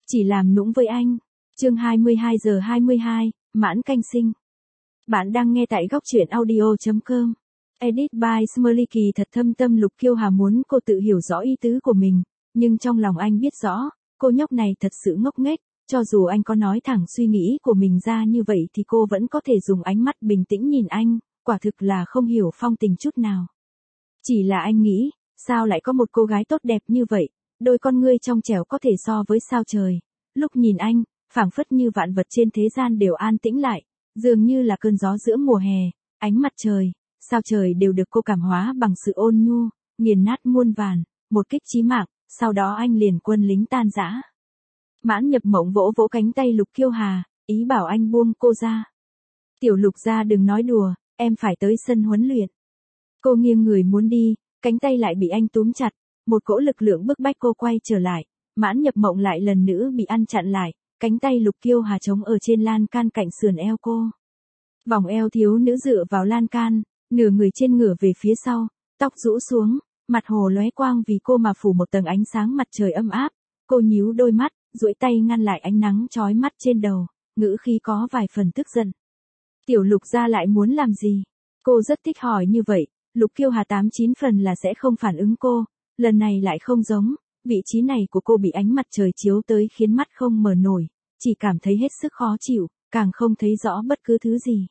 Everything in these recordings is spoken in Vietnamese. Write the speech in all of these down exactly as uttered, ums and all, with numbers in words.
Chỉ làm nũng với anh. Chương hai mươi hai giờ hai mươi hai, mãn canh sinh. Bạn đang nghe tại góc truyện audio chấm com. Edit by Smoliky. Thật thâm tâm Lục Kiêu Hà muốn cô tự hiểu rõ ý tứ của mình, nhưng trong lòng anh biết rõ, cô nhóc này thật sự ngốc nghếch, cho dù anh có nói thẳng suy nghĩ của mình ra như vậy thì cô vẫn có thể dùng ánh mắt bình tĩnh nhìn anh, quả thực là không hiểu phong tình chút nào. Chỉ là anh nghĩ, sao lại có một cô gái tốt đẹp như vậy, đôi con ngươi trong trẻo có thể so với sao trời. Lúc nhìn anh, phảng phất như vạn vật trên thế gian đều an tĩnh lại, dường như là cơn gió giữa mùa hè, ánh mặt trời, sao trời đều được cô cảm hóa bằng sự ôn nhu, nghiền nát muôn vàn, một kích chí mạng, sau đó anh liền quân lính tan rã. Mãn Nhập Mộng vỗ vỗ cánh tay Lục Kiêu Hà, ý bảo anh buông cô ra. Tiểu Lục gia đừng nói đùa, em phải tới sân huấn luyện. Cô nghiêng người muốn đi, cánh tay lại bị anh túm chặt, một cỗ lực lượng bức bách cô quay trở lại, Mãn Nhập Mộng lại lần nữa bị ăn chặn lại, cánh tay Lục Kiêu Hà chống ở trên lan can cạnh sườn eo cô. Vòng eo thiếu nữ dựa vào lan can, nửa người trên ngửa về phía sau, tóc rũ xuống, mặt hồ lóe quang vì cô mà phủ một tầng ánh sáng mặt trời âm áp, cô nhíu đôi mắt, duỗi tay ngăn lại ánh nắng chói mắt trên đầu, ngữ khí có vài phần tức giận. Tiểu Lục gia lại muốn làm gì? Cô rất thích hỏi như vậy, Lục Kiêu Hà tám chín phần là sẽ không phản ứng cô, lần này lại không giống, vị trí này của cô bị ánh mặt trời chiếu tới khiến mắt không mở nổi, chỉ cảm thấy hết sức khó chịu, càng không thấy rõ bất cứ thứ gì.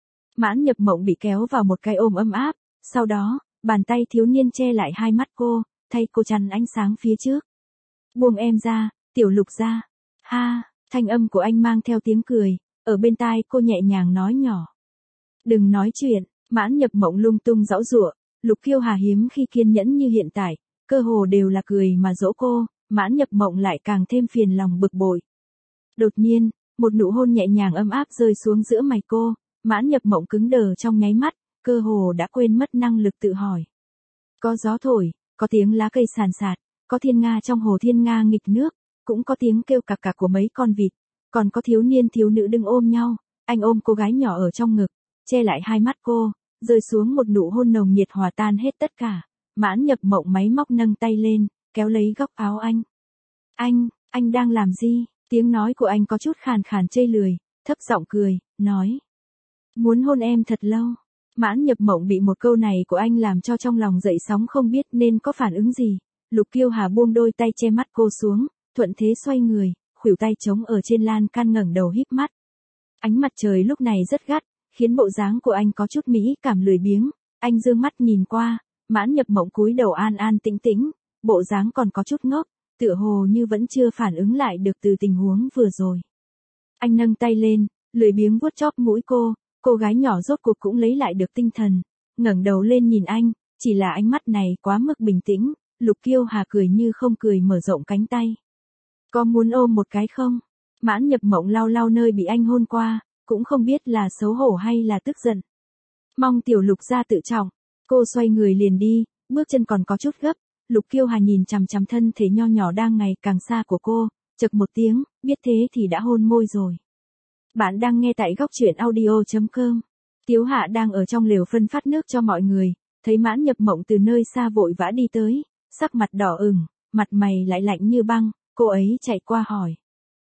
Mãn Nhập Mộng bị kéo vào một cái ôm ấm áp, sau đó, bàn tay thiếu niên che lại hai mắt cô, thay cô chắn ánh sáng phía trước. Buông em ra, Tiểu Lục gia. Ha, thanh âm của anh mang theo tiếng cười, ở bên tai cô nhẹ nhàng nói nhỏ. Đừng nói chuyện. Mãn Nhập Mộng lung tung giãu giụa, Lục Kiêu Hà hiếm khi kiên nhẫn như hiện tại, cơ hồ đều là cười mà dỗ cô, Mãn Nhập Mộng lại càng thêm phiền lòng bực bội. Đột nhiên, một nụ hôn nhẹ nhàng ấm áp rơi xuống giữa mày cô, Mãn Nhập Mộng cứng đờ trong nháy mắt, cơ hồ đã quên mất năng lực tự hỏi. Có gió thổi, có tiếng lá cây sàn sạt, có thiên nga trong hồ thiên nga nghịch nước, cũng có tiếng kêu cặc cặc của mấy con vịt, còn có thiếu niên thiếu nữ đứng ôm nhau, anh ôm cô gái nhỏ ở trong ngực, che lại hai mắt cô, rơi xuống một nụ hôn nồng nhiệt hòa tan hết tất cả. Mãn Nhập Mộng máy móc nâng tay lên, kéo lấy góc áo anh. Anh, anh đang làm gì? Tiếng nói của anh có chút khàn khàn chây lười, thấp giọng cười, nói. Muốn hôn em thật lâu. Mãn Nhập Mộng bị một câu này của anh làm cho trong lòng dậy sóng không biết nên có phản ứng gì. Lục Kiêu Hà buông đôi tay che mắt cô xuống, thuận thế xoay người, khuỷu tay chống ở trên lan can ngẩng đầu híp mắt. Ánh mặt trời lúc này rất gắt, khiến bộ dáng của anh có chút mỹ cảm lười biếng, anh dương mắt nhìn qua, Mãn Nhập Mộng cúi đầu an an tĩnh tĩnh, bộ dáng còn có chút ngốc, tựa hồ như vẫn chưa phản ứng lại được từ tình huống vừa rồi. Anh nâng tay lên, lười biếng vuốt chóp mũi cô, cô gái nhỏ rốt cuộc cũng lấy lại được tinh thần, ngẩng đầu lên nhìn anh, chỉ là ánh mắt này quá mức bình tĩnh, Lục Kiêu Hà cười như không cười mở rộng cánh tay. Có muốn ôm một cái không? Mãn Nhập Mộng lau lau nơi bị anh hôn qua, cũng không biết là xấu hổ hay là tức giận. Mong Tiểu Lục gia tự trọng, cô xoay người liền đi, bước chân còn có chút gấp, Lục Kiêu Hà nhìn chằm chằm thân thể nho nhỏ đang ngày càng xa của cô, chậc một tiếng, biết thế thì đã hôn môi rồi. Bạn đang nghe tại góc truyện audio chấm com. Tiếu Hạ đang ở trong lều phân phát nước cho mọi người, thấy Mãn Nhập Mộng từ nơi xa vội vã đi tới, sắc mặt đỏ ửng, mặt mày lại lạnh như băng, cô ấy chạy qua hỏi.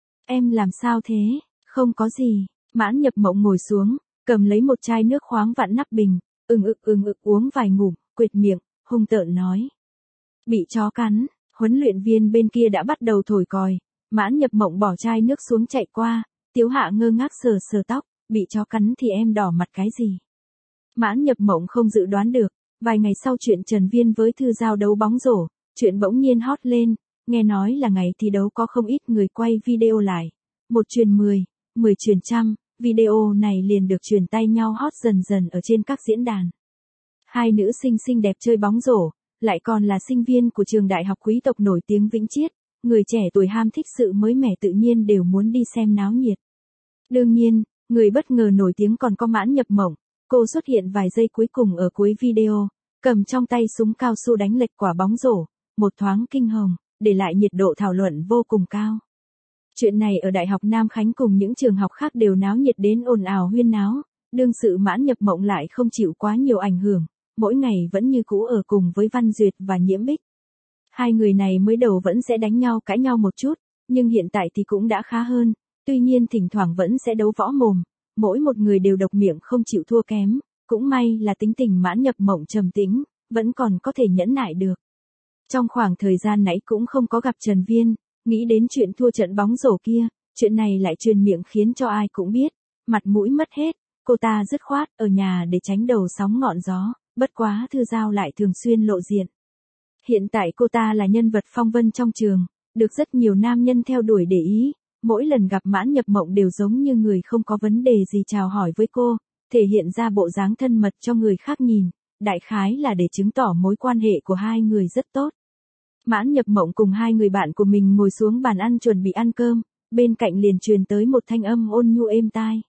Em làm sao thế? Không có gì. Mãn Nhập Mộng ngồi xuống, cầm lấy một chai nước khoáng vặn nắp bình, ừng ực ừng ực uống vài ngụm, quệt miệng, hung tợn nói. Bị chó cắn, huấn luyện viên bên kia đã bắt đầu thổi còi, Mãn Nhập Mộng bỏ chai nước xuống chạy qua, Tiếu Hạ ngơ ngác sờ sờ tóc, bị chó cắn thì em đỏ mặt cái gì? Mãn Nhập Mộng không dự đoán được, vài ngày sau chuyện Trần Viên với Thư Giao đấu bóng rổ, chuyện bỗng nhiên hot lên, nghe nói là ngày thi đấu có không ít người quay video lại, một truyền mười, mười truyền trăm. Video này liền được truyền tay nhau hot dần dần ở trên các diễn đàn. Hai nữ sinh xinh đẹp chơi bóng rổ, lại còn là sinh viên của trường đại học quý tộc nổi tiếng Vĩnh Chiết, người trẻ tuổi ham thích sự mới mẻ tự nhiên đều muốn đi xem náo nhiệt. Đương nhiên, người bất ngờ nổi tiếng còn có Mãn Nhập Mộng, cô xuất hiện vài giây cuối cùng ở cuối video, cầm trong tay súng cao su đánh lệch quả bóng rổ, một thoáng kinh hồng, để lại nhiệt độ thảo luận vô cùng cao. Chuyện này ở Đại học Nam Khánh cùng những trường học khác đều náo nhiệt đến ồn ào huyên náo, đương sự Mãn Nhập Mộng lại không chịu quá nhiều ảnh hưởng, mỗi ngày vẫn như cũ ở cùng với Văn Duyệt và Nhiễm Bích. Hai người này mới đầu vẫn sẽ đánh nhau cãi nhau một chút, nhưng hiện tại thì cũng đã khá hơn, tuy nhiên thỉnh thoảng vẫn sẽ đấu võ mồm, mỗi một người đều độc miệng không chịu thua kém, cũng may là tính tình Mãn Nhập Mộng trầm tĩnh, vẫn còn có thể nhẫn nại được. Trong khoảng thời gian nãy cũng không có gặp Trần Viên, nghĩ đến chuyện thua trận bóng rổ kia, chuyện này lại truyền miệng khiến cho ai cũng biết, mặt mũi mất hết, cô ta dứt khoát ở nhà để tránh đầu sóng ngọn gió, bất quá Thư Giao lại thường xuyên lộ diện. Hiện tại cô ta là nhân vật phong vân trong trường, được rất nhiều nam nhân theo đuổi để ý, mỗi lần gặp Mãn Nhập Mộng đều giống như người không có vấn đề gì chào hỏi với cô, thể hiện ra bộ dáng thân mật cho người khác nhìn, đại khái là để chứng tỏ mối quan hệ của hai người rất tốt. Mãn Nhập Mộng cùng hai người bạn của mình ngồi xuống bàn ăn chuẩn bị ăn cơm, bên cạnh liền truyền tới một thanh âm ôn nhu êm tai.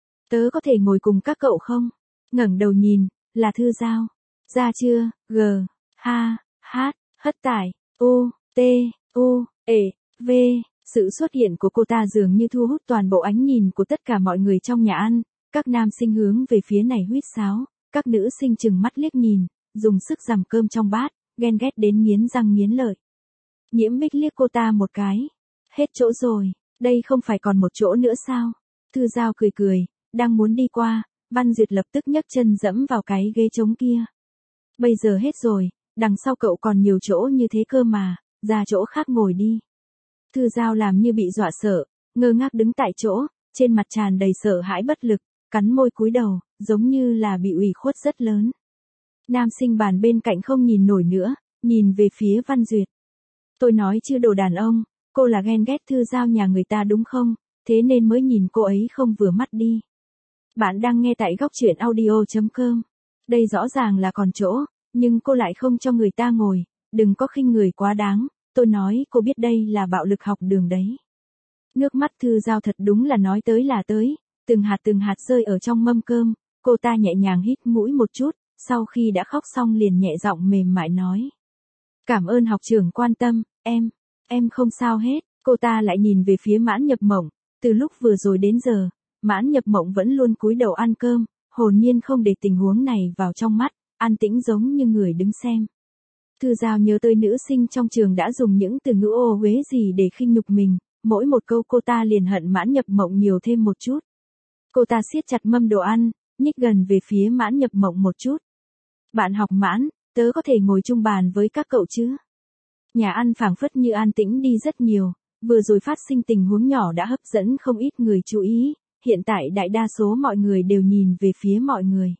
Tớ có thể ngồi cùng các cậu không? Ngẩng đầu nhìn, là Thư Giao. Ra chưa, G, H, H, hất tải, U, T, U, E, V. Sự xuất hiện của cô ta dường như thu hút toàn bộ ánh nhìn của tất cả mọi người trong nhà ăn, các nam sinh hướng về phía này huýt sáo, các nữ sinh chừng mắt liếc nhìn, dùng sức giằm cơm trong bát, ghen ghét đến nghiến răng nghiến lợi. Nhiễm Bích liếc cô ta một cái. Hết chỗ rồi, đây không phải còn một chỗ nữa sao? Thư Giao cười cười, đang muốn đi qua, Văn Duyệt lập tức nhấc chân dẫm vào cái ghế trống kia. Bây giờ hết rồi, đằng sau cậu còn nhiều chỗ như thế cơ mà, ra chỗ khác ngồi đi. Thư Giao làm như bị dọa sợ, ngơ ngác đứng tại chỗ, trên mặt tràn đầy sợ hãi bất lực, cắn môi cúi đầu, giống như là bị ủy khuất rất lớn. Nam sinh bàn bên cạnh không nhìn nổi nữa, nhìn về phía Văn Duyệt. Tôi nói chứ đồ đàn ông, cô là ghen ghét Thư Giao nhà người ta đúng không, thế nên mới nhìn cô ấy không vừa mắt đi. Bạn đang nghe tại góc truyện audio chấm com. Đây rõ ràng là còn chỗ, nhưng cô lại không cho người ta ngồi, đừng có khinh người quá đáng, tôi nói cô biết đây là bạo lực học đường đấy. Nước mắt Thư Giao thật đúng là nói tới là tới, từng hạt từng hạt rơi ở trong mâm cơm, cô ta nhẹ nhàng hít mũi một chút, sau khi đã khóc xong liền nhẹ giọng mềm mại nói. Cảm ơn học trưởng quan tâm, em, em không sao hết, cô ta lại nhìn về phía Mãn Nhập Mộng, từ lúc vừa rồi đến giờ, Mãn Nhập Mộng vẫn luôn cúi đầu ăn cơm, hồn nhiên không để tình huống này vào trong mắt, an tĩnh giống như người đứng xem. Thư Giao nhớ tới nữ sinh trong trường đã dùng những từ ngữ ô uế gì để khinh nhục mình, mỗi một câu cô ta liền hận Mãn Nhập Mộng nhiều thêm một chút. Cô ta siết chặt mâm đồ ăn, nhích gần về phía Mãn Nhập Mộng một chút. Bạn học Mãn, tớ có thể ngồi chung bàn với các cậu chứ? Nhà ăn phảng phất như an tĩnh đi rất nhiều, vừa rồi phát sinh tình huống nhỏ đã hấp dẫn không ít người chú ý, hiện tại đại đa số mọi người đều nhìn về phía mọi người.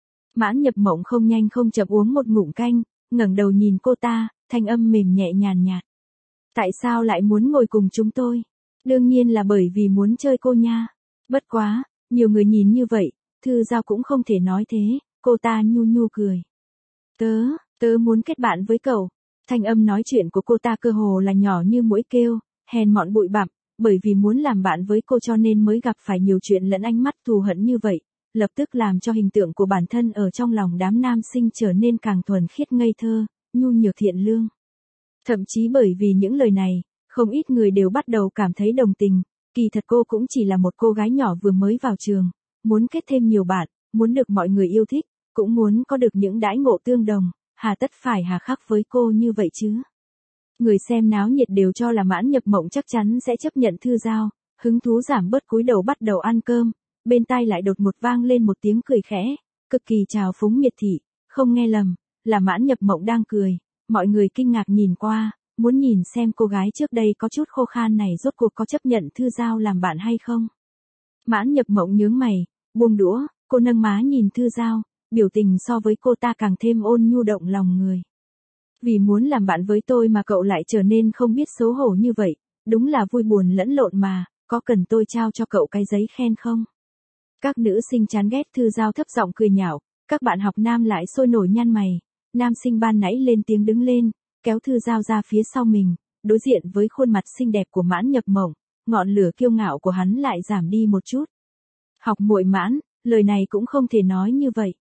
Mãn Nhập Mộng không nhanh không chậm uống một ngụm canh, ngẩng đầu nhìn cô ta, thanh âm mềm nhẹ nhàn nhạt. Tại sao lại muốn ngồi cùng chúng tôi? Đương nhiên là bởi vì muốn chơi cô nha. Bất quá, nhiều người nhìn như vậy, Thư Giao cũng không thể nói thế, cô ta nhu nhu cười. Tớ, tớ muốn kết bạn với cậu. Thanh âm nói chuyện của cô ta cơ hồ là nhỏ như muỗi kêu, hèn mọn bụi bặm, bởi vì muốn làm bạn với cô cho nên mới gặp phải nhiều chuyện lẫn ánh mắt thù hận như vậy, lập tức làm cho hình tượng của bản thân ở trong lòng đám nam sinh trở nên càng thuần khiết ngây thơ, nhu nhược thiện lương. Thậm chí bởi vì những lời này, không ít người đều bắt đầu cảm thấy đồng tình, kỳ thật cô cũng chỉ là một cô gái nhỏ vừa mới vào trường, muốn kết thêm nhiều bạn, muốn được mọi người yêu thích, cũng muốn có được những đãi ngộ tương đồng, hà tất phải hà khắc với cô như vậy chứ. Người xem náo nhiệt đều cho là Mãn Nhập Mộng chắc chắn sẽ chấp nhận Thư Giao, hứng thú giảm bớt cúi đầu bắt đầu ăn cơm, bên tai lại đột ngột vang lên một tiếng cười khẽ, cực kỳ trào phúng miệt thị, không nghe lầm, là Mãn Nhập Mộng đang cười, mọi người kinh ngạc nhìn qua, muốn nhìn xem cô gái trước đây có chút khô khan này rốt cuộc có chấp nhận Thư Giao làm bạn hay không. Mãn Nhập Mộng nhướng mày, buông đũa, cô nâng má nhìn Thư Giao, biểu tình so với cô ta càng thêm ôn nhu động lòng người. Vì muốn làm bạn với tôi mà cậu lại trở nên không biết xấu hổ như vậy, đúng là vui buồn lẫn lộn mà, có cần tôi trao cho cậu cái giấy khen không? Các nữ sinh chán ghét Thư Giao thấp giọng cười nhạo, các bạn học nam lại sôi nổi nhăn mày, nam sinh ban nãy lên tiếng đứng lên, kéo Thư Giao ra phía sau mình, đối diện với khuôn mặt xinh đẹp của Mãn Nhập Mộng, ngọn lửa kiêu ngạo của hắn lại giảm đi một chút. Học muội Mãn, lời này cũng không thể nói như vậy.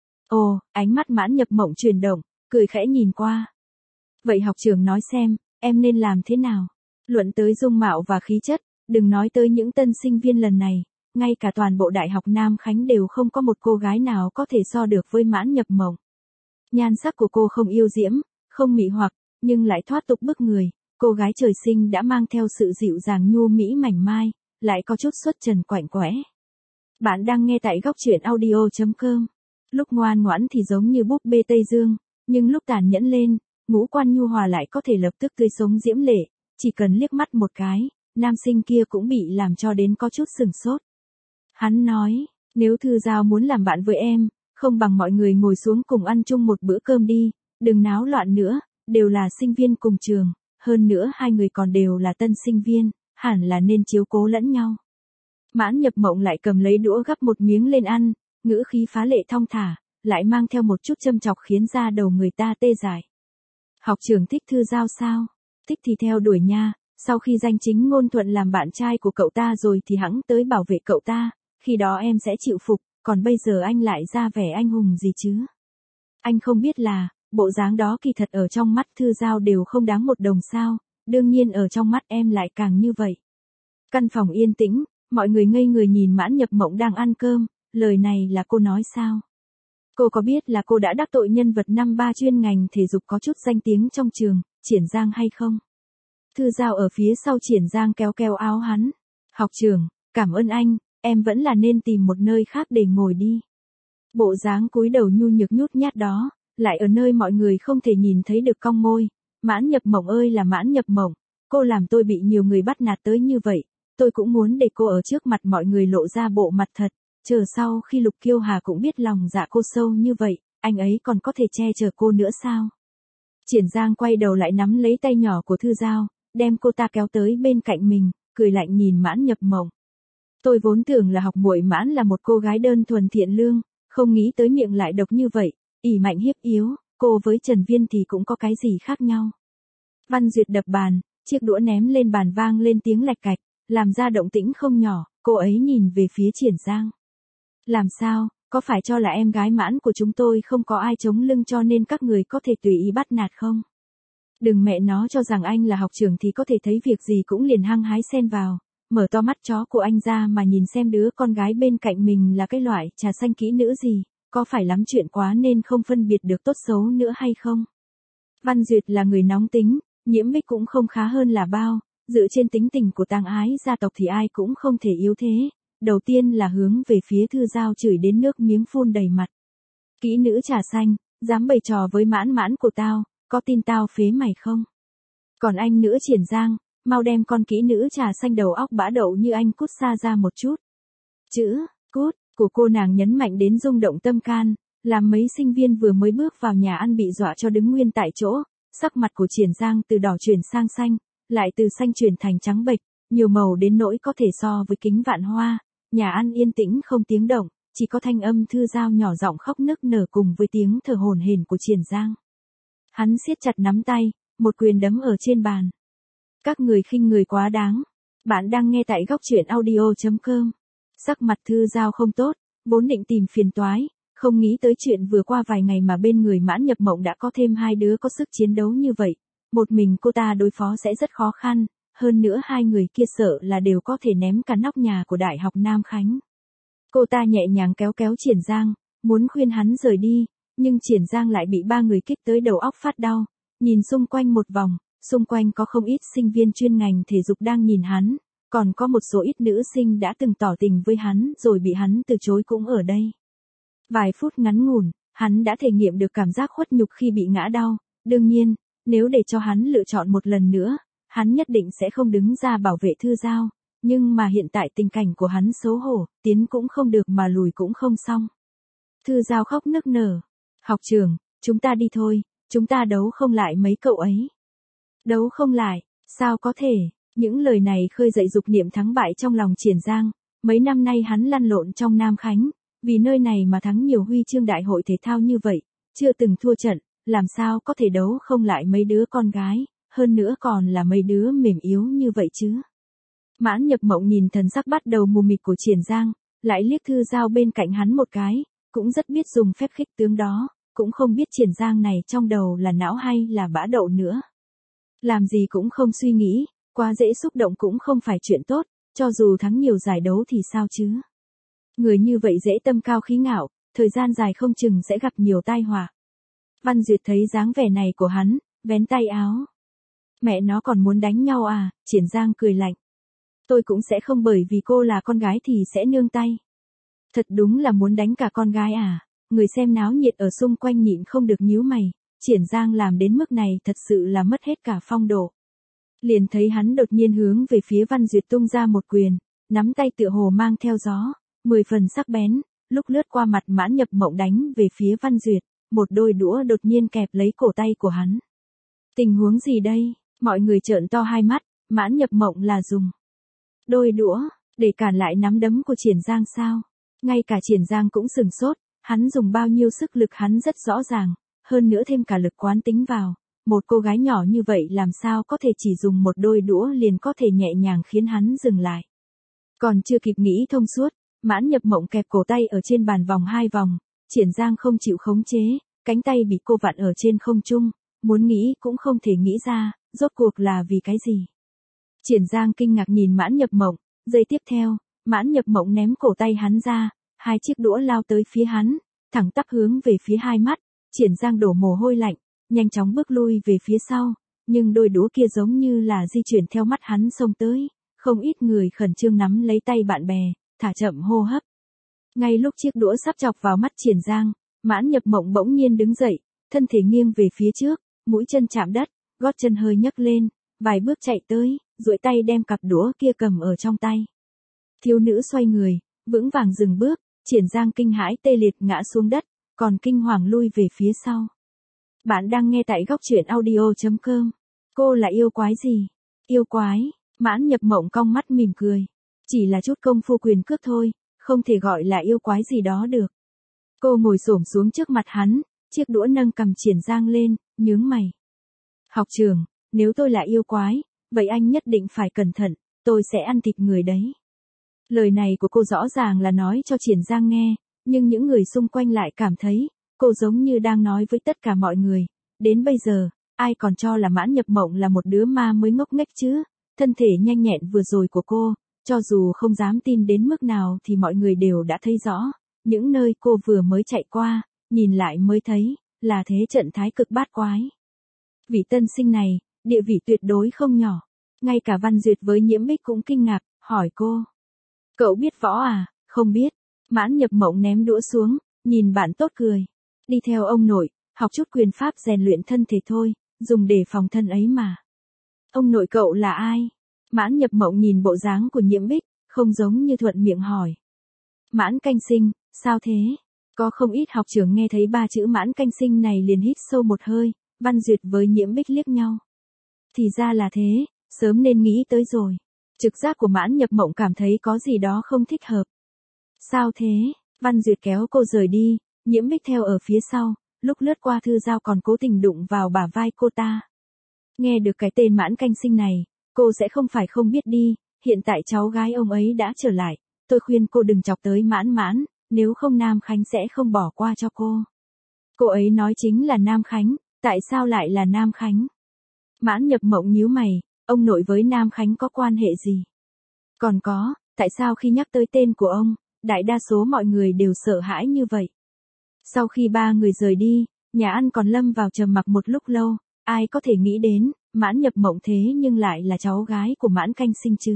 Ồ, ánh mắt Mãn Nhập Mộng chuyển động, cười khẽ nhìn qua. Vậy học trưởng nói xem, em nên làm thế nào? Luận tới dung mạo và khí chất, đừng nói tới những tân sinh viên lần này, ngay cả toàn bộ Đại học Nam Khánh đều không có một cô gái nào có thể so được với Mãn Nhập Mộng. Nhan sắc của cô không yêu diễm, không mị hoặc, nhưng lại thoát tục bức người, cô gái trời sinh đã mang theo sự dịu dàng nhu mỹ mảnh mai, lại có chút xuất trần quạnh quẽ. Bạn đang nghe tại góc truyện audio chấm com. Lúc ngoan ngoãn thì giống như búp bê Tây Dương, nhưng lúc tàn nhẫn lên, ngũ quan nhu hòa lại có thể lập tức tươi sống diễm lệ, chỉ cần liếc mắt một cái, nam sinh kia cũng bị làm cho đến có chút sừng sốt. Hắn nói, nếu Thư Giao muốn làm bạn với em, không bằng mọi người ngồi xuống cùng ăn chung một bữa cơm đi, đừng náo loạn nữa, đều là sinh viên cùng trường, hơn nữa hai người còn đều là tân sinh viên, hẳn là nên chiếu cố lẫn nhau. Mãn Nhập Mộng lại cầm lấy đũa gắp một miếng lên ăn, ngữ khí phá lệ thong thả, lại mang theo một chút châm chọc khiến da đầu người ta tê dại. Học trưởng thích Thư Giao sao? Thích thì theo đuổi nha, sau khi danh chính ngôn thuận làm bạn trai của cậu ta rồi thì hẵng tới bảo vệ cậu ta, khi đó em sẽ chịu phục, còn bây giờ anh lại ra vẻ anh hùng gì chứ? Anh không biết là, bộ dáng đó kỳ thật ở trong mắt Thư Giao đều không đáng một đồng sao, đương nhiên ở trong mắt em lại càng như vậy. Căn phòng yên tĩnh, mọi người ngây người nhìn Mãn Nhập Mộng đang ăn cơm, lời này là cô nói sao? Cô có biết là cô đã đắc tội nhân vật năm ba chuyên ngành thể dục có chút danh tiếng trong trường, Triển Giang hay không? Thư Giao ở phía sau Triển Giang kéo kéo áo hắn. Học trưởng, cảm ơn anh, em vẫn là nên tìm một nơi khác để ngồi đi. Bộ dáng cúi đầu nhu nhược nhút nhát đó, lại ở nơi mọi người không thể nhìn thấy được cong môi. Mãn Nhập Mộng ơi là Mãn Nhập Mộng, cô làm tôi bị nhiều người bắt nạt tới như vậy, tôi cũng muốn để cô ở trước mặt mọi người lộ ra bộ mặt thật, chờ sau khi Lục Kiêu Hà cũng biết lòng dạ cô sâu như vậy, anh ấy còn có thể che chở cô nữa sao? Triển Giang quay đầu lại nắm lấy tay nhỏ của Thư Giao, đem cô ta kéo tới bên cạnh mình, cười lạnh nhìn Mãn Nhập Mộng. Tôi vốn tưởng là học muội Mãn là một cô gái đơn thuần thiện lương, không nghĩ tới miệng lại độc như vậy, ỷ mạnh hiếp yếu, cô với Trần Viên thì cũng có cái gì khác nhau. Văn Duyệt đập bàn, chiếc đũa ném lên bàn vang lên tiếng lạch cạch, làm ra động tĩnh không nhỏ, cô ấy nhìn về phía Triển Giang. Làm sao, có phải cho là em gái Mãn của chúng tôi không có ai chống lưng cho nên các người có thể tùy ý bắt nạt không? Đừng mẹ nó cho rằng anh là học trưởng thì có thể thấy việc gì cũng liền hăng hái xen vào, mở to mắt chó của anh ra mà nhìn xem đứa con gái bên cạnh mình là cái loại trà xanh kỹ nữ gì, có phải lắm chuyện quá nên không phân biệt được tốt xấu nữa hay không? Văn Duyệt là người nóng tính, Nhiễm Bích cũng không khá hơn là bao, dựa trên tính tình của tang ái gia tộc thì ai cũng không thể yếu thế. Đầu tiên là hướng về phía Thư Giao chửi đến nước miếng phun đầy mặt. Kỹ nữ trà xanh, dám bày trò với Mãn Mãn của tao, có tin tao phế mày không? Còn anh nữa Triển Giang, mau đem con kỹ nữ trà xanh đầu óc bã đậu như anh cút xa ra một chút. Chữ, cút, của cô nàng nhấn mạnh đến rung động tâm can, làm mấy sinh viên vừa mới bước vào nhà ăn bị dọa cho đứng nguyên tại chỗ, sắc mặt của Triển Giang từ đỏ chuyển sang xanh, lại từ xanh chuyển thành trắng bệch, nhiều màu đến nỗi có thể so với kính vạn hoa. Nhà ăn yên tĩnh không tiếng động, chỉ có thanh âm Thư Giao nhỏ giọng khóc nức nở cùng với tiếng thở hổn hển của Triển Giang. Hắn siết chặt nắm tay, một quyền đấm ở trên bàn. Các người khinh người quá đáng. Bạn đang nghe tại góc truyện audio chấm com. Sắc mặt Thư Giao không tốt, vốn định tìm phiền toái, không nghĩ tới chuyện vừa qua vài ngày mà bên người Mãn Nhập Mộng đã có thêm hai đứa có sức chiến đấu như vậy. Một mình cô ta đối phó sẽ rất khó khăn. Hơn nữa hai người kia sợ là đều có thể ném cả nóc nhà của Đại học Nam Khánh. Cô ta nhẹ nhàng kéo kéo Triển Giang, muốn khuyên hắn rời đi, nhưng Triển Giang lại bị ba người kích tới đầu óc phát đau. Nhìn xung quanh một vòng, xung quanh có không ít sinh viên chuyên ngành thể dục đang nhìn hắn, còn có một số ít nữ sinh đã từng tỏ tình với hắn rồi bị hắn từ chối cũng ở đây. Vài phút ngắn ngủn, hắn đã thể nghiệm được cảm giác khuất nhục khi bị ngã đau, đương nhiên, nếu để cho hắn lựa chọn một lần nữa, hắn nhất định sẽ không đứng ra bảo vệ Thư Giao, nhưng mà hiện tại tình cảnh của hắn xấu hổ, tiến cũng không được mà lùi cũng không xong. Thư Giao khóc nức nở. Học trưởng, chúng ta đi thôi, chúng ta đấu không lại mấy cậu ấy. Đấu không lại, sao có thể, những lời này khơi dậy dục niệm thắng bại trong lòng Triển Giang, mấy năm nay hắn lăn lộn trong Nam Khánh, vì nơi này mà thắng nhiều huy chương đại hội thể thao như vậy, chưa từng thua trận, làm sao có thể đấu không lại mấy đứa con gái. Hơn nữa còn là mấy đứa mềm yếu như vậy chứ. Mãn Nhập Mộng nhìn thần sắc bắt đầu mù mịt của Triển Giang, lại liếc Thư Giao bên cạnh hắn một cái, cũng rất biết dùng phép khích tướng đó, cũng không biết Triển Giang này trong đầu là não hay là bã đậu nữa. Làm gì cũng không suy nghĩ, quá dễ xúc động cũng không phải chuyện tốt, cho dù thắng nhiều giải đấu thì sao chứ. Người như vậy dễ tâm cao khí ngạo, thời gian dài không chừng sẽ gặp nhiều tai họa. Văn Duyệt thấy dáng vẻ này của hắn, vén tay áo. Mẹ nó còn muốn đánh nhau à, Triển Giang cười lạnh. Tôi cũng sẽ không bởi vì cô là con gái thì sẽ nương tay. Thật đúng là muốn đánh cả con gái à, người xem náo nhiệt ở xung quanh nhịn không được nhíu mày, Triển Giang làm đến mức này thật sự là mất hết cả phong độ. Liền thấy hắn đột nhiên hướng về phía Văn Duyệt tung ra một quyền, nắm tay tựa hồ mang theo gió, mười phần sắc bén, lúc lướt qua mặt Mãn Nhập Mộng đánh về phía Văn Duyệt, một đôi đũa đột nhiên kẹp lấy cổ tay của hắn. Tình huống gì đây? Mọi người trợn to hai mắt, Mãn Nhập Mộng là dùng đôi đũa để cản lại nắm đấm của Triển Giang sao? Ngay cả Triển Giang cũng sừng sốt, hắn dùng bao nhiêu sức lực hắn rất rõ ràng, hơn nữa thêm cả lực quán tính vào, một cô gái nhỏ như vậy làm sao có thể chỉ dùng một đôi đũa liền có thể nhẹ nhàng khiến hắn dừng lại. Còn chưa kịp nghĩ thông suốt, Mãn Nhập Mộng kẹp cổ tay ở trên bàn vòng hai vòng, Triển Giang không chịu khống chế, cánh tay bị cô vặn ở trên không trung, muốn nghĩ cũng không thể nghĩ ra, rốt cuộc là vì cái gì. Triển Giang kinh ngạc nhìn Mãn Nhập Mộng, giây tiếp theo, Mãn Nhập Mộng ném cổ tay hắn ra, hai chiếc đũa lao tới phía hắn, thẳng tắp hướng về phía hai mắt, Triển Giang đổ mồ hôi lạnh, nhanh chóng bước lui về phía sau, nhưng đôi đũa kia giống như là di chuyển theo mắt hắn xông tới, không ít người khẩn trương nắm lấy tay bạn bè, thả chậm hô hấp. Ngay lúc chiếc đũa sắp chọc vào mắt Triển Giang, Mãn Nhập Mộng bỗng nhiên đứng dậy, thân thể nghiêng về phía trước, mũi chân chạm đất, gót chân hơi nhấc lên, vài bước chạy tới, duỗi tay đem cặp đũa kia cầm ở trong tay. Thiếu nữ xoay người, vững vàng dừng bước, Triển Giang kinh hãi tê liệt ngã xuống đất, còn kinh hoàng lui về phía sau. Bạn đang nghe tại góc truyện audio chấm com. Cô là yêu quái gì? Yêu quái? Mãn Nhập Mộng cong mắt mỉm cười. Chỉ là chút công phu quyền cước thôi, không thể gọi là yêu quái gì đó được. Cô ngồi xổm xuống trước mặt hắn, chiếc đũa nâng cầm Triển Giang lên, nhướng mày. Học trưởng, nếu tôi là yêu quái, vậy anh nhất định phải cẩn thận, tôi sẽ ăn thịt người đấy. Lời này của cô rõ ràng là nói cho Triển Giang nghe, nhưng những người xung quanh lại cảm thấy, cô giống như đang nói với tất cả mọi người. Đến bây giờ, ai còn cho là Mãn Nhập Mộng là một đứa ma mới ngốc nghếch chứ? Thân thể nhanh nhẹn vừa rồi của cô, cho dù không dám tin đến mức nào thì mọi người đều đã thấy rõ. Những nơi cô vừa mới chạy qua, nhìn lại mới thấy, là thế trận thái cực bát quái. Vị tân sinh này, địa vị tuyệt đối không nhỏ. Ngay cả Văn Duyệt với Nhiễm Bích cũng kinh ngạc, hỏi cô. Cậu biết võ à? Không biết. Mãn Nhập Mộng ném đũa xuống, nhìn bạn tốt cười. Đi theo ông nội, học chút quyền pháp rèn luyện thân thể thôi, dùng để phòng thân ấy mà. Ông nội cậu là ai? Mãn Nhập Mộng nhìn bộ dáng của Nhiễm Bích, không giống như thuận miệng hỏi. Mãn Canh Sinh, sao thế? Có không ít học trưởng nghe thấy ba chữ Mãn Canh Sinh này liền hít sâu một hơi, Văn Duyệt với Nhiễm Bích liếc nhau. Thì ra là thế, sớm nên nghĩ tới rồi. Trực giác của Mãn Nhập Mộng cảm thấy có gì đó không thích hợp. Sao thế? Văn Duyệt kéo cô rời đi, Nhiễm Bích theo ở phía sau, lúc lướt qua Thư Giao còn cố tình đụng vào bả vai cô ta. Nghe được cái tên Mãn Canh Sinh này, cô sẽ không phải không biết đi, hiện tại cháu gái ông ấy đã trở lại, tôi khuyên cô đừng chọc tới Mãn Mãn, nếu không Nam Khánh sẽ không bỏ qua cho cô. Cô ấy nói chính là Nam Khánh, tại sao lại là Nam Khánh? Mãn Nhập Mộng nhíu mày, ông nội với Nam Khánh có quan hệ gì? Còn có, tại sao khi nhắc tới tên của ông, đại đa số mọi người đều sợ hãi như vậy? Sau khi ba người rời đi, nhà ăn còn lâm vào trầm mặc một lúc lâu, ai có thể nghĩ đến, Mãn Nhập Mộng thế nhưng lại là cháu gái của Mãn Canh Sinh chứ?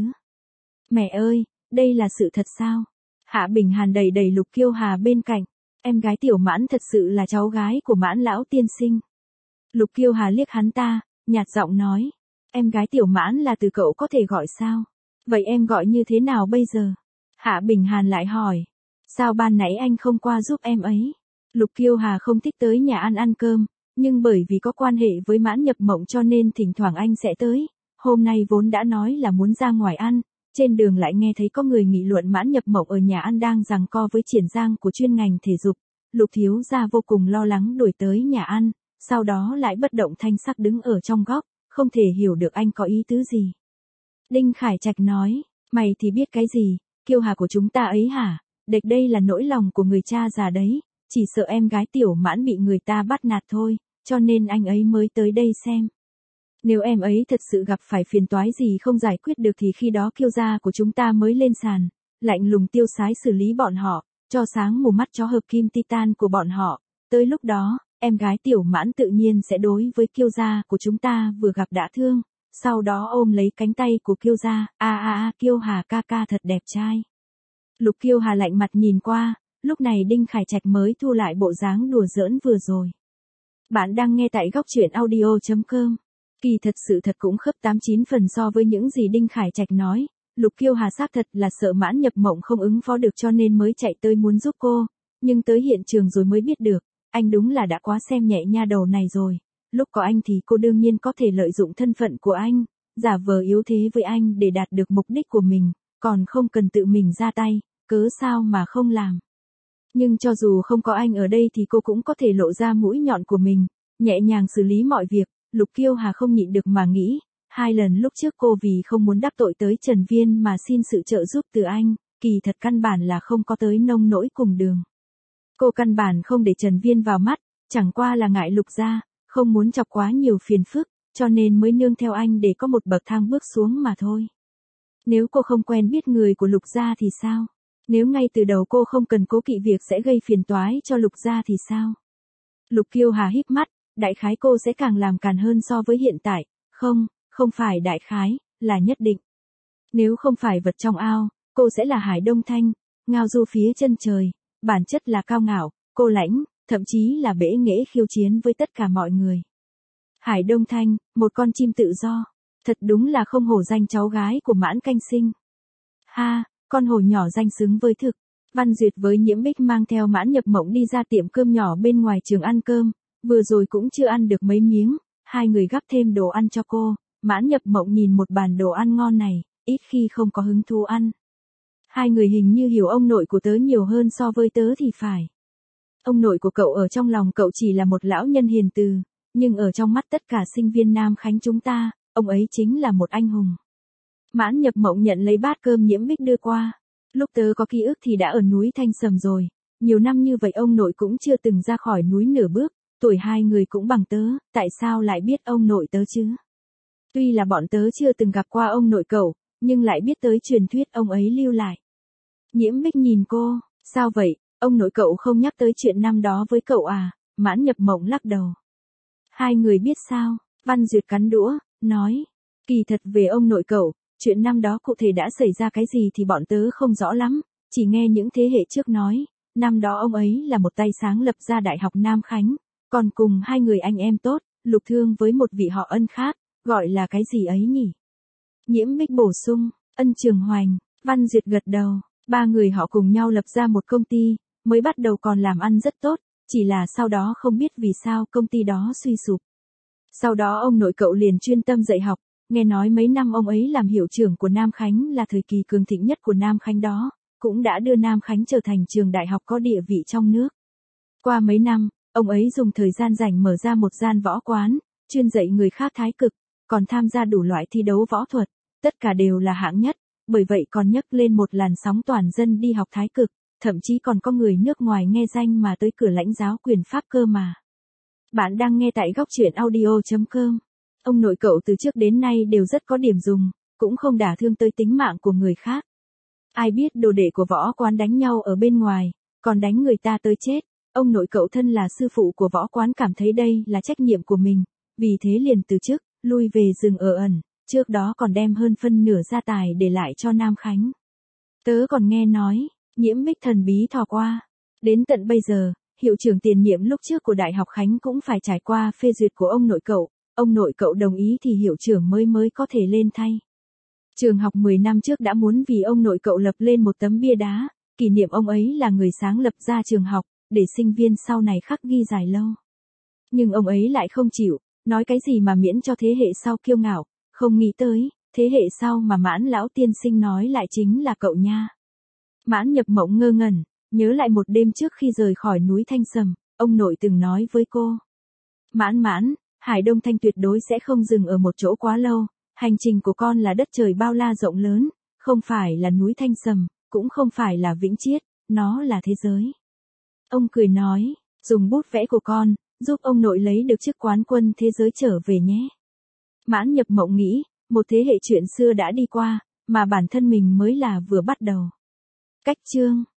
Mẹ ơi, đây là sự thật sao? Hạ Bình Hàn đẩy đẩy Lục Kiêu Hà bên cạnh, em gái Tiểu Mãn thật sự là cháu gái của Mãn lão tiên sinh. Lục Kiêu Hà liếc hắn ta, nhạt giọng nói, em gái Tiểu Mãn là từ cậu có thể gọi sao? Vậy em gọi như thế nào bây giờ? Hạ Bình Hàn lại hỏi, sao ban nãy anh không qua giúp em ấy? Lục Kiêu Hà không thích tới nhà ăn ăn cơm, nhưng bởi vì có quan hệ với Mãn Nhập Mộng cho nên thỉnh thoảng anh sẽ tới. Hôm nay vốn đã nói là muốn ra ngoài ăn, trên đường lại nghe thấy có người nghị luận Mãn Nhập Mộng ở nhà ăn đang giằng co với Triển Giang của chuyên ngành thể dục. Lục thiếu gia vô cùng lo lắng đuổi tới nhà ăn, sau đó lại bất động thanh sắc đứng ở trong góc, không thể hiểu được anh có ý tứ gì. Đinh Khải Trạch nói, mày thì biết cái gì, Kiêu Hà của chúng ta ấy hả? Địch đây là nỗi lòng của người cha già đấy, chỉ sợ em gái Tiểu Mãn bị người ta bắt nạt thôi, cho nên anh ấy mới tới đây xem. Nếu em ấy thật sự gặp phải phiền toái gì không giải quyết được thì khi đó Kiêu gia của chúng ta mới lên sàn, lạnh lùng tiêu sái xử lý bọn họ, cho sáng mù mắt cho hợp kim titan của bọn họ. Tới lúc đó, em gái Tiểu Mãn tự nhiên sẽ đối với Kiêu gia của chúng ta vừa gặp đã thương, sau đó ôm lấy cánh tay của Kiêu ra, a a a Kiêu Hà ca ca thật đẹp trai. Lục Kiêu Hà lạnh mặt nhìn qua, lúc này Đinh Khải Trạch mới thu lại bộ dáng đùa giỡn vừa rồi. Bạn đang nghe tại góc truyện audio.com. Kỳ thật sự thật cũng khớp tám chín phần so với những gì Đinh Khải Trạch nói, Lục Kiêu Hà xác thật là sợ Mãn Nhập Mộng không ứng phó được cho nên mới chạy tới muốn giúp cô, nhưng tới hiện trường rồi mới biết được, anh đúng là đã quá xem nhẹ nha đầu này rồi. Lúc có anh thì cô đương nhiên có thể lợi dụng thân phận của anh, giả vờ yếu thế với anh để đạt được mục đích của mình, còn không cần tự mình ra tay, cớ sao mà không làm. Nhưng cho dù không có anh ở đây thì cô cũng có thể lộ ra mũi nhọn của mình, nhẹ nhàng xử lý mọi việc. Lục Kiêu Hà không nhịn được mà nghĩ, hai lần lúc trước cô vì không muốn đắc tội tới Trần Viên mà xin sự trợ giúp từ anh, kỳ thật căn bản là không có tới nông nỗi cùng đường. Cô căn bản không để Trần Viên vào mắt, chẳng qua là ngại Lục gia, không muốn chọc quá nhiều phiền phức, cho nên mới nương theo anh để có một bậc thang bước xuống mà thôi. Nếu cô không quen biết người của Lục gia thì sao? Nếu ngay từ đầu cô không cần cố kỵ việc sẽ gây phiền toái cho Lục gia thì sao? Lục Kiêu Hà híp mắt, đại khái cô sẽ càng làm càn hơn so với hiện tại, không, không phải đại khái, là nhất định. Nếu không phải vật trong ao, cô sẽ là Hải Đông Thanh, ngao du phía chân trời, bản chất là cao ngạo, cô lãnh, thậm chí là bẽ nghễ khiêu chiến với tất cả mọi người. Hải Đông Thanh, một con chim tự do, thật đúng là không hổ danh cháu gái của Mãn Canh Sinh. Ha, con hổ nhỏ danh xứng với thực. Văn Duyệt với Nhiễm Bích mang theo Mãn Nhập Mộng đi ra tiệm cơm nhỏ bên ngoài trường ăn cơm, vừa rồi cũng chưa ăn được mấy miếng, hai người gắp thêm đồ ăn cho cô. Mãn Nhập Mộng nhìn một bàn đồ ăn ngon này, ít khi không có hứng thú ăn. Hai người hình như hiểu ông nội của tớ nhiều hơn so với tớ thì phải. Ông nội của cậu ở trong lòng cậu chỉ là một lão nhân hiền từ, nhưng ở trong mắt tất cả sinh viên Nam Khánh chúng ta, ông ấy chính là một anh hùng. Mãn Nhập Mộng nhận lấy bát cơm Nhiễm Bích đưa qua. Lúc tớ có ký ức thì đã ở núi Thanh Sầm rồi, nhiều năm như vậy ông nội cũng chưa từng ra khỏi núi nửa bước, tuổi hai người cũng bằng tớ, tại sao lại biết ông nội tớ chứ? Tuy là bọn tớ chưa từng gặp qua ông nội cậu, nhưng lại biết tới truyền thuyết ông ấy lưu lại. Nhiễm Bích nhìn cô, sao vậy, ông nội cậu không nhắc tới chuyện năm đó với cậu à? Mãn Nhập Mộng lắc đầu. Hai người biết sao? Văn Duyệt cắn đũa, nói, kỳ thật về ông nội cậu, chuyện năm đó cụ thể đã xảy ra cái gì thì bọn tớ không rõ lắm, chỉ nghe những thế hệ trước nói, năm đó ông ấy là một tay sáng lập ra Đại học Nam Khánh, còn cùng hai người anh em tốt, Lục Thương với một vị họ Ân khác, gọi là cái gì ấy nhỉ? Nhiễm Bích bổ sung, Ân Trường Hoành. Văn Duyệt gật đầu, ba người họ cùng nhau lập ra một công ty, mới bắt đầu còn làm ăn rất tốt, chỉ là sau đó không biết vì sao công ty đó suy sụp. Sau đó ông nội cậu liền chuyên tâm dạy học, nghe nói mấy năm ông ấy làm hiệu trưởng của Nam Khánh là thời kỳ cường thịnh nhất của Nam Khánh đó, cũng đã đưa Nam Khánh trở thành trường đại học có địa vị trong nước. Qua mấy năm, ông ấy dùng thời gian rảnh mở ra một gian võ quán, chuyên dạy người khác thái cực, còn tham gia đủ loại thi đấu võ thuật, tất cả đều là hạng nhất, bởi vậy còn nhấc lên một làn sóng toàn dân đi học thái cực, thậm chí còn có người nước ngoài nghe danh mà tới cửa lãnh giáo quyền pháp cơ mà. Bạn đang nghe tại góc truyện audio.com. Ông nội cậu từ trước đến nay đều rất có điểm dùng, cũng không đả thương tới tính mạng của người khác. Ai biết đồ đệ của võ quán đánh nhau ở bên ngoài, còn đánh người ta tới chết. Ông nội cậu thân là sư phụ của võ quán cảm thấy đây là trách nhiệm của mình, vì thế liền từ chức, lui về rừng ở ẩn, trước đó còn đem hơn phân nửa gia tài để lại cho Nam Khánh. Tớ còn nghe nói, Nhiễm Bích thần bí thò qua. Đến tận bây giờ, hiệu trưởng tiền nhiệm lúc trước của Đại học Khánh cũng phải trải qua phê duyệt của ông nội cậu, ông nội cậu đồng ý thì hiệu trưởng mới mới có thể lên thay. Trường học mười năm trước đã muốn vì ông nội cậu lập lên một tấm bia đá, kỷ niệm ông ấy là người sáng lập ra trường học, để sinh viên sau này khắc ghi dài lâu. Nhưng ông ấy lại không chịu, nói cái gì mà miễn cho thế hệ sau kiêu ngạo, không nghĩ tới, thế hệ sau mà Mãn lão tiên sinh nói lại chính là cậu nha. Mãn Nhập Mộng ngơ ngẩn, nhớ lại một đêm trước khi rời khỏi núi Thanh Sầm, ông nội từng nói với cô. Mãn mãn, Hải Đông Thanh tuyệt đối sẽ không dừng ở một chỗ quá lâu, hành trình của con là đất trời bao la rộng lớn, không phải là núi Thanh Sầm, cũng không phải là Vĩnh Chiết, nó là thế giới. Ông cười nói, dùng bút vẽ của con, giúp ông nội lấy được chức quán quân thế giới trở về nhé. Mãn Nhập Mộng nghĩ, một thế hệ chuyện xưa đã đi qua, mà bản thân mình mới là vừa bắt đầu. Cách chương